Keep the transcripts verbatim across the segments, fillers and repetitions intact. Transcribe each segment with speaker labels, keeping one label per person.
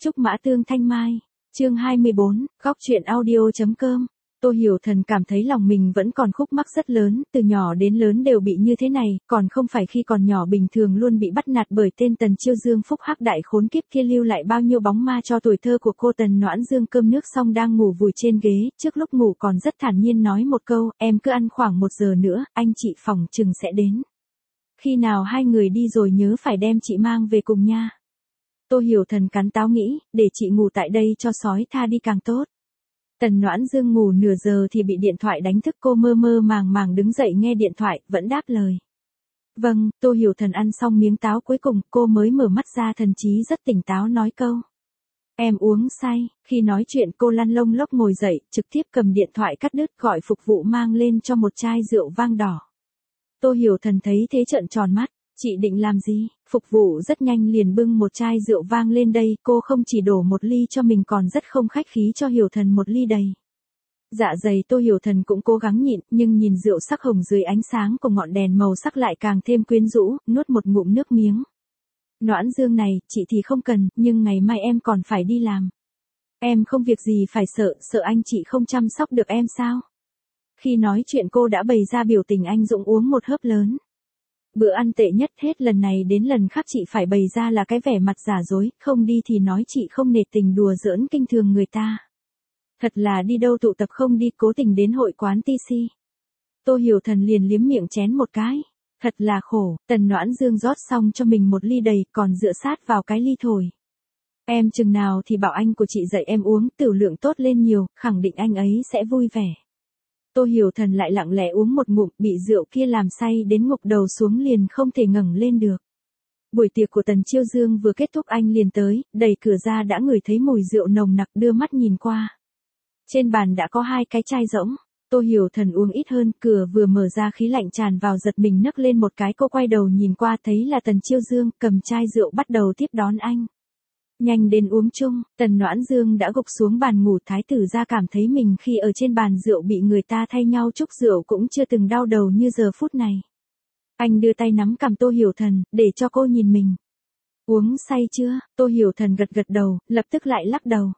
Speaker 1: Trúc Mã Tương Thanh Mai, chương hai mươi bốn, góc chuyện audio.com. Tô Hiểu Thần cảm thấy lòng mình vẫn còn khúc mắc rất lớn, từ nhỏ đến lớn đều bị như thế này, còn không phải khi còn nhỏ bình thường luôn bị bắt nạt bởi tên Tần Chiêu Dương phúc hắc đại khốn kiếp kia lưu lại bao nhiêu bóng ma cho tuổi thơ của cô. Tần Noãn Dương cơm nước xong đang ngủ vùi trên ghế, trước lúc ngủ còn rất thản nhiên nói một câu, em cứ ăn khoảng một giờ nữa, anh chị phòng chừng sẽ đến. Khi nào hai người đi rồi nhớ phải đem chị mang về cùng nha. Tô Hiểu Thần cắn táo nghĩ, để chị ngủ tại đây cho sói tha đi càng tốt. Tần Noãn Dương ngủ nửa giờ thì bị điện thoại đánh thức, cô mơ mơ màng màng đứng dậy nghe điện thoại, vẫn đáp lời. Vâng, Tô Hiểu Thần ăn xong miếng táo cuối cùng, cô mới mở mắt ra, thần trí rất tỉnh táo nói câu. Em uống say, khi nói chuyện cô lăn lông lốc ngồi dậy, trực tiếp cầm điện thoại cắt đứt gọi phục vụ mang lên cho một chai rượu vang đỏ. Tô Hiểu Thần thấy thế trợn tròn mắt. Chị định làm gì? Phục vụ rất nhanh liền bưng một chai rượu vang lên đây, cô không chỉ đổ một ly cho mình còn rất không khách khí cho Hiểu Thần một ly đầy. Dạ dày Tô Hiểu Thần cũng cố gắng nhịn, nhưng nhìn rượu sắc hồng dưới ánh sáng của ngọn đèn màu sắc lại càng thêm quyến rũ, nuốt một ngụm nước miếng. Noãn Dương này, chị thì không cần, nhưng ngày mai em còn phải đi làm. Em không việc gì phải sợ, sợ anh chị không chăm sóc được em sao? Khi nói chuyện cô đã bày ra biểu tình anh dũng uống một hớp lớn. Bữa ăn tệ nhất hết lần này đến lần khác chị phải bày ra là cái vẻ mặt giả dối, không đi thì nói chị không nể tình đùa giỡn kinh thường người ta. Thật là đi đâu tụ tập không đi, cố tình đến hội quán tê xê. Tô Hiểu Thần liền liếm miệng chén một cái. Thật là khổ, Tần Noãn Dương rót xong cho mình một ly đầy còn dựa sát vào cái ly thổi. Em chừng nào thì bảo anh của chị dạy em uống, tửu lượng tốt lên nhiều, khẳng định anh ấy sẽ vui vẻ. Tô Hiểu Thần lại lặng lẽ uống một ngụm, bị rượu kia làm say đến ngục đầu xuống liền không thể ngẩng lên được. Buổi tiệc của Tần Chiêu Dương vừa kết thúc anh liền tới, đẩy cửa ra đã ngửi thấy mùi rượu nồng nặc, đưa mắt nhìn qua. Trên bàn đã có hai cái chai rỗng, Tô Hiểu Thần uống ít hơn, cửa vừa mở ra khí lạnh tràn vào giật mình nấc lên một cái, cô quay đầu nhìn qua thấy là Tần Chiêu Dương cầm chai rượu bắt đầu tiếp đón anh. Nhanh đến uống chung, Tần Noãn Dương đã gục xuống bàn ngủ, thái tử gia cảm thấy mình khi ở trên bàn rượu bị người ta thay nhau chúc rượu cũng chưa từng đau đầu như giờ phút này. Anh đưa tay nắm cằm Tô Hiểu Thần, để cho cô nhìn mình. Uống say chưa? Tô Hiểu Thần gật gật đầu, lập tức lại lắc đầu.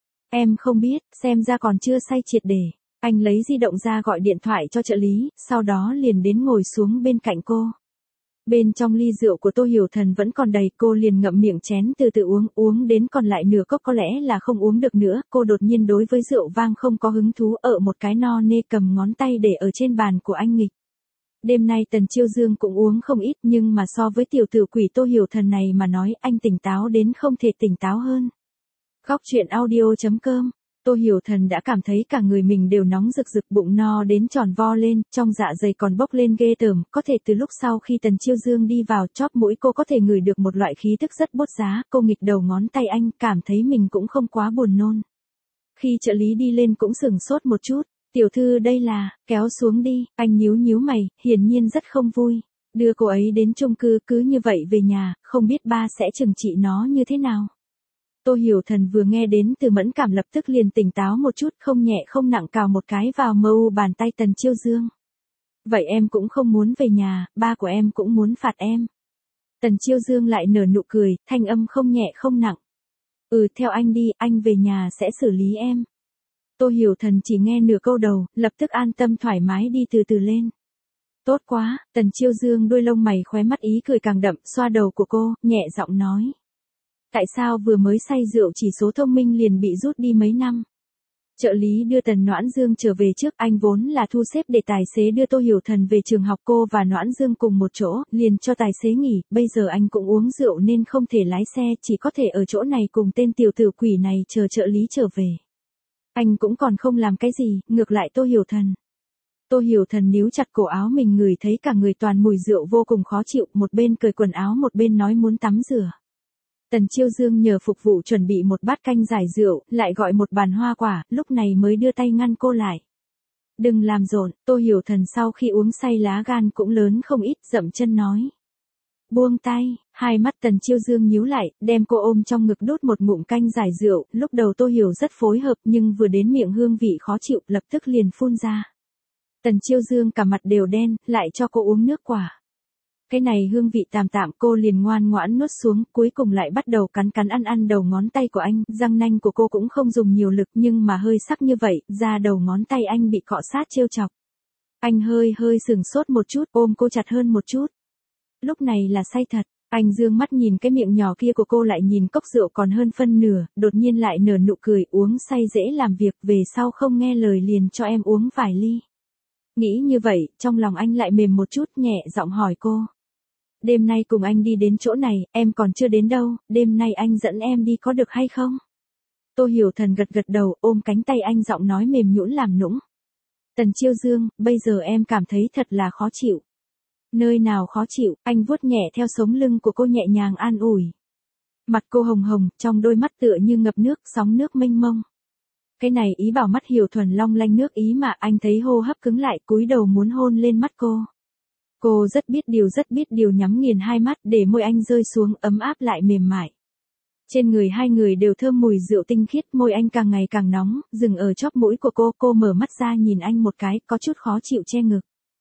Speaker 1: Em không biết, xem ra còn chưa say triệt để. Anh lấy di động ra gọi điện thoại cho trợ lý, sau đó liền đến ngồi xuống bên cạnh cô. Bên trong ly rượu của Tô Hiểu Thần vẫn còn đầy, cô liền ngậm miệng chén từ từ uống, uống đến còn lại nửa cốc có lẽ là không uống được nữa, cô đột nhiên đối với rượu vang không có hứng thú, ở một cái no nê cầm ngón tay để ở trên bàn của anh nghịch. Đêm nay Tần Chiêu Dương cũng uống không ít, nhưng mà so với tiểu tử quỷ Tô Hiểu Thần này mà nói, anh tỉnh táo đến không thể tỉnh táo hơn. Góc chuyện audio.com. Tô Hiểu Thần đã cảm thấy cả người mình đều nóng rực rực, bụng no đến tròn vo lên, trong dạ dày còn bốc lên ghê tởm, có thể từ lúc sau khi Tần Chiêu Dương đi vào chóp mũi cô có thể ngửi được một loại khí tức rất bốt giá, cô nghịch đầu ngón tay anh, cảm thấy mình cũng không quá buồn nôn. Khi trợ lý đi lên cũng sửng sốt một chút, tiểu thư đây là, kéo xuống đi, anh nhíu nhíu mày, hiển nhiên rất không vui, đưa cô ấy đến chung cư cứ như vậy về nhà, không biết ba sẽ trừng trị nó như thế nào. Tô Hiểu Thần vừa nghe đến từ mẫn cảm lập tức liền tỉnh táo một chút, không nhẹ không nặng cào một cái vào mờ u bàn tay Tần Chiêu Dương. Vậy em cũng không muốn về nhà, ba của em cũng muốn phạt em. Tần Chiêu Dương lại nở nụ cười, thanh âm không nhẹ không nặng. Ừ, theo anh đi, anh về nhà sẽ xử lý em. Tô Hiểu Thần chỉ nghe nửa câu đầu, lập tức an tâm thoải mái đi từ từ lên. Tốt quá, Tần Chiêu Dương đuôi lông mày khóe mắt ý cười càng đậm, xoa đầu của cô, nhẹ giọng nói. Tại sao vừa mới say rượu chỉ số thông minh liền bị rút đi mấy năm? Trợ lý đưa Tần Noãn Dương trở về trước, anh vốn là thu xếp để tài xế đưa Tô Hiểu Thần về trường học, cô và Noãn Dương cùng một chỗ, liền cho tài xế nghỉ, bây giờ anh cũng uống rượu nên không thể lái xe, chỉ có thể ở chỗ này cùng tên tiểu tử quỷ này chờ trợ lý trở về. Anh cũng còn không làm cái gì, ngược lại Tô Hiểu Thần. Tô Hiểu Thần níu chặt cổ áo mình, ngửi thấy cả người toàn mùi rượu vô cùng khó chịu, một bên cởi quần áo một bên nói muốn tắm rửa. Tần Chiêu Dương nhờ phục vụ chuẩn bị một bát canh giải rượu, lại gọi một bàn hoa quả, lúc này mới đưa tay ngăn cô lại. Đừng làm rộn, Tô Hiểu Thần sau khi uống say lá gan cũng lớn không ít, dậm chân nói. Buông tay, hai mắt Tần Chiêu Dương nhíu lại, đem cô ôm trong ngực đút một ngụm canh giải rượu, lúc đầu Tô Hiểu rất phối hợp nhưng vừa đến miệng hương vị khó chịu, lập tức liền phun ra. Tần Chiêu Dương cả mặt đều đen, lại cho cô uống nước quả. Cái này hương vị tạm tạm cô liền ngoan ngoãn nuốt xuống, cuối cùng lại bắt đầu cắn cắn ăn ăn đầu ngón tay của anh, răng nanh của cô cũng không dùng nhiều lực nhưng mà hơi sắc như vậy, da đầu ngón tay anh bị cọ sát trêu chọc. Anh hơi hơi sừng sốt một chút, ôm cô chặt hơn một chút. Lúc này là say thật, anh dương mắt nhìn cái miệng nhỏ kia của cô lại nhìn cốc rượu còn hơn phân nửa, đột nhiên lại nở nụ cười, uống say dễ làm việc, về sau không nghe lời liền cho em uống vài ly. Nghĩ như vậy, trong lòng anh lại mềm một chút, nhẹ giọng hỏi cô. Đêm nay cùng anh đi đến chỗ này, em còn chưa đến đâu, đêm nay anh dẫn em đi có được hay không? Tô Hiểu Thần gật gật đầu, ôm cánh tay anh, giọng nói mềm nhũn làm nũng. Tần Chiêu Dương, bây giờ em cảm thấy thật là khó chịu. Nơi nào khó chịu, anh vuốt nhẹ theo sống lưng của cô nhẹ nhàng an ủi. Mặt cô hồng hồng, trong đôi mắt tựa như ngập nước, sóng nước mênh mông. Cái này ý bảo mắt Hiểu Thuần long lanh nước ý mà anh thấy hô hấp cứng lại, cúi đầu muốn hôn lên mắt cô. Cô rất biết điều rất biết điều nhắm nghiền hai mắt để môi anh rơi xuống ấm áp lại mềm mại. Trên người hai người đều thơm mùi rượu tinh khiết, môi anh càng ngày càng nóng, dừng ở chóp mũi của cô, cô mở mắt ra nhìn anh một cái, có chút khó chịu che ngực.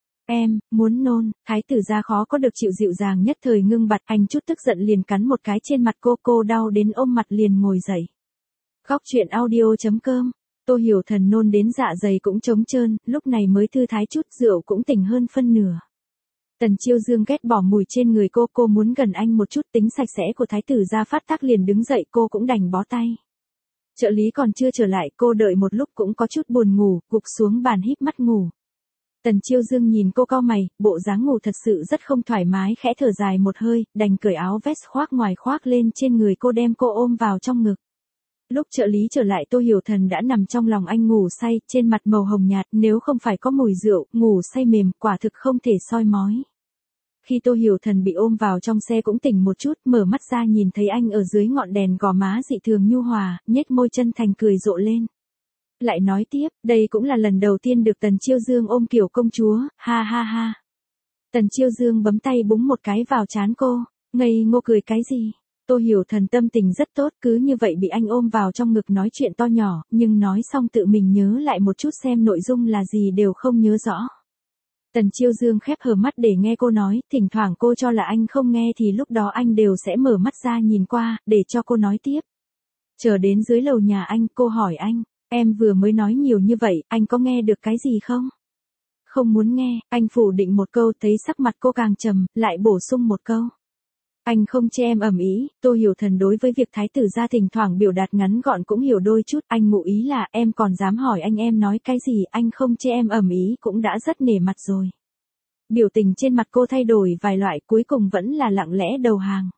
Speaker 1: Em, muốn nôn, thái tử gia khó có được chịu dịu dàng nhất thời ngưng bặt, anh chút tức giận liền cắn một cái trên mặt cô, cô đau đến ôm mặt liền ngồi dậy. Góc truyện audio chấm com, Tô Hiểu Thần nôn đến dạ dày cũng trống trơn, lúc này mới thư thái chút, rượu cũng tỉnh hơn phân nửa. Tần Chiêu Dương ghét bỏ mùi trên người cô, cô muốn gần anh một chút, tính sạch sẽ của thái tử gia phát tác liền đứng dậy, cô cũng đành bó tay. Trợ lý còn chưa trở lại, cô đợi một lúc cũng có chút buồn ngủ, gục xuống bàn híp mắt ngủ. Tần Chiêu Dương nhìn cô cau mày, bộ dáng ngủ thật sự rất không thoải mái, khẽ thở dài một hơi, đành cởi áo vest khoác ngoài khoác lên trên người cô, đem cô ôm vào trong ngực. Lúc trợ lý trở lại, Tô Hiểu Thần đã nằm trong lòng anh ngủ say, trên mặt màu hồng nhạt, nếu không phải có mùi rượu, ngủ say mềm, quả thực không thể soi mói. Khi Tô Hiểu Thần bị ôm vào trong xe cũng tỉnh một chút, mở mắt ra nhìn thấy anh ở dưới ngọn đèn gò má dị thường nhu hòa, nhếch môi chân thành cười rộ lên. Lại nói tiếp, đây cũng là lần đầu tiên được Tần Chiêu Dương ôm kiểu công chúa, ha ha ha. Tần Chiêu Dương bấm tay búng một cái vào trán cô, ngây ngô cười cái gì? Tô Hiểu Thần tâm tình rất tốt, cứ như vậy bị anh ôm vào trong ngực nói chuyện to nhỏ, nhưng nói xong tự mình nhớ lại một chút xem nội dung là gì đều không nhớ rõ. Tần Chiêu Dương khép hờ mắt để nghe cô nói, thỉnh thoảng cô cho là anh không nghe thì lúc đó anh đều sẽ mở mắt ra nhìn qua, để cho cô nói tiếp. Chờ đến dưới lầu nhà anh, cô hỏi anh, em vừa mới nói nhiều như vậy, anh có nghe được cái gì không? Không muốn nghe, anh phủ định một câu, thấy sắc mặt cô càng trầm, lại bổ sung một câu. Anh không chê em ầm ĩ. Tô Hiểu Thần đối với việc thái tử gia thỉnh thoảng biểu đạt ngắn gọn cũng hiểu đôi chút, anh ngụ ý là em còn dám hỏi anh em nói cái gì, anh không chê em ầm ĩ cũng đã rất nể mặt rồi. Biểu tình trên mặt cô thay đổi vài loại, cuối cùng vẫn là lặng lẽ đầu hàng.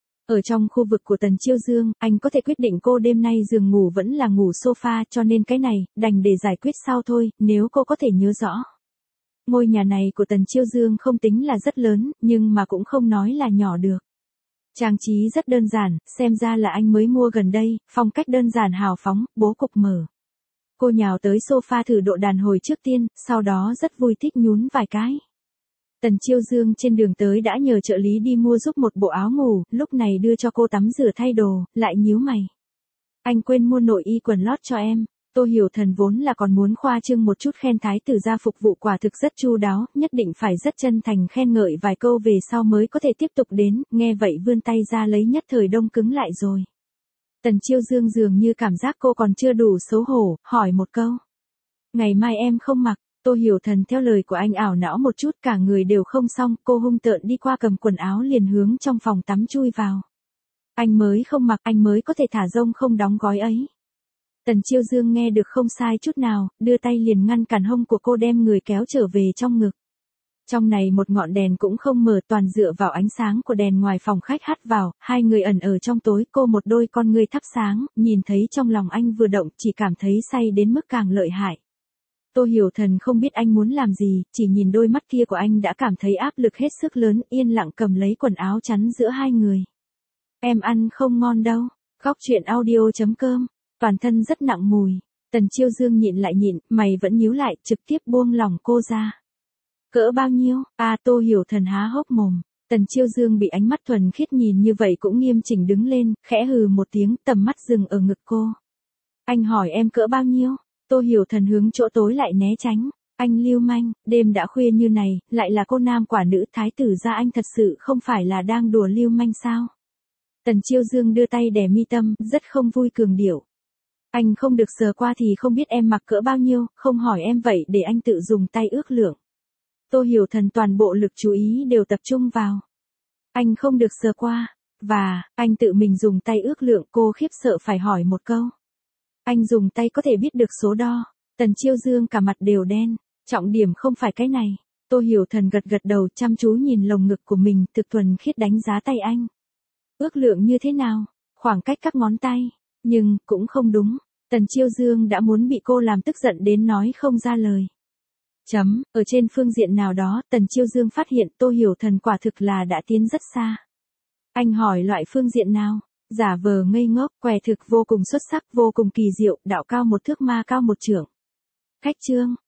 Speaker 1: Ở trong khu vực của Tần Chiêu Dương, anh có thể quyết định cô đêm nay giường ngủ vẫn là ngủ sofa, cho nên cái này, đành để giải quyết sau thôi, nếu cô có thể nhớ rõ. Ngôi nhà này của Tần Chiêu Dương không tính là rất lớn, nhưng mà cũng không nói là nhỏ được. Trang trí rất đơn giản, xem ra là anh mới mua gần đây, phong cách đơn giản hào phóng, bố cục mở. Cô nhào tới sofa thử độ đàn hồi trước tiên, sau đó rất vui thích nhún vài cái. Tần Chiêu Dương trên đường tới đã nhờ trợ lý đi mua giúp một bộ áo ngủ, lúc này đưa cho cô tắm rửa thay đồ, lại nhíu mày. Anh quên mua nội y quần lót cho em. Tô Hiểu Thần vốn là còn muốn khoa trương một chút khen thái tử gia phục vụ quả thực rất chu đáo, nhất định phải rất chân thành khen ngợi vài câu về sau mới có thể tiếp tục đến, nghe vậy vươn tay ra lấy, nhất thời đông cứng lại rồi. Tần Chiêu Dương dường như cảm giác cô còn chưa đủ xấu hổ, hỏi một câu. Ngày mai em không mặc. Tô Hiểu Thần theo lời của anh ảo não một chút, cả người đều không xong, cô hung tợn đi qua cầm quần áo liền hướng trong phòng tắm chui vào. Anh mới không mặc, anh mới có thể thả rông không đóng gói ấy. Tần Chiêu Dương nghe được không sai chút nào, đưa tay liền ngăn cản hông của cô, đem người kéo trở về trong ngực. Trong này một ngọn đèn cũng không mở, toàn dựa vào ánh sáng của đèn ngoài phòng khách hắt vào, hai người ẩn ở trong tối, cô một đôi con ngươi thắp sáng, nhìn thấy trong lòng anh vừa động, chỉ cảm thấy say đến mức càng lợi hại. Tô Hiểu Thần không biết anh muốn làm gì, chỉ nhìn đôi mắt kia của anh đã cảm thấy áp lực hết sức lớn, yên lặng cầm lấy quần áo chắn giữa hai người. Em ăn không ngon đâu. Góc truyện audio chấm com, toàn thân rất nặng mùi. Tần Chiêu Dương nhịn lại nhịn, mày vẫn nhíu lại, trực tiếp buông lỏng cô ra. Cỡ bao nhiêu? À, Tô Hiểu Thần há hốc mồm. Tần Chiêu Dương bị ánh mắt thuần khiết nhìn như vậy cũng nghiêm chỉnh đứng lên, khẽ hừ một tiếng, tầm mắt dừng ở ngực cô. Anh hỏi em cỡ bao nhiêu? Tô Hiểu Thần hướng chỗ tối lại né tránh. Anh lưu manh, đêm đã khuya như này, lại là cô nam quả nữ thái tử gia, anh thật sự không phải là đang đùa lưu manh sao? Tần Chiêu Dương đưa tay đè mi tâm, rất không vui cường điệu. Anh không được sờ qua thì không biết em mặc cỡ bao nhiêu, không hỏi em vậy để anh tự dùng tay ước lượng. Tô Hiểu Thần toàn bộ lực chú ý đều tập trung vào. Anh không được sờ qua, và, anh tự mình dùng tay ước lượng, cô khiếp sợ phải hỏi một câu. Anh dùng tay có thể biết được số đo. Tần Chiêu Dương cả mặt đều đen, trọng điểm không phải cái này. Tô Hiểu Thần gật gật đầu chăm chú nhìn lồng ngực của mình, thực thuần khiết đánh giá tay anh. Ước lượng như thế nào? Khoảng cách các ngón tay. Nhưng, cũng không đúng. Tần Chiêu Dương đã muốn bị cô làm tức giận đến nói không ra lời. Chấm, ở trên phương diện nào đó, Tần Chiêu Dương phát hiện Tô Hiểu Thần quả thực là đã tiến rất xa. Anh hỏi loại phương diện nào? Giả vờ ngây ngốc, què thực vô cùng xuất sắc, vô cùng kỳ diệu, đạo cao một thước ma cao một trượng. Khách trương,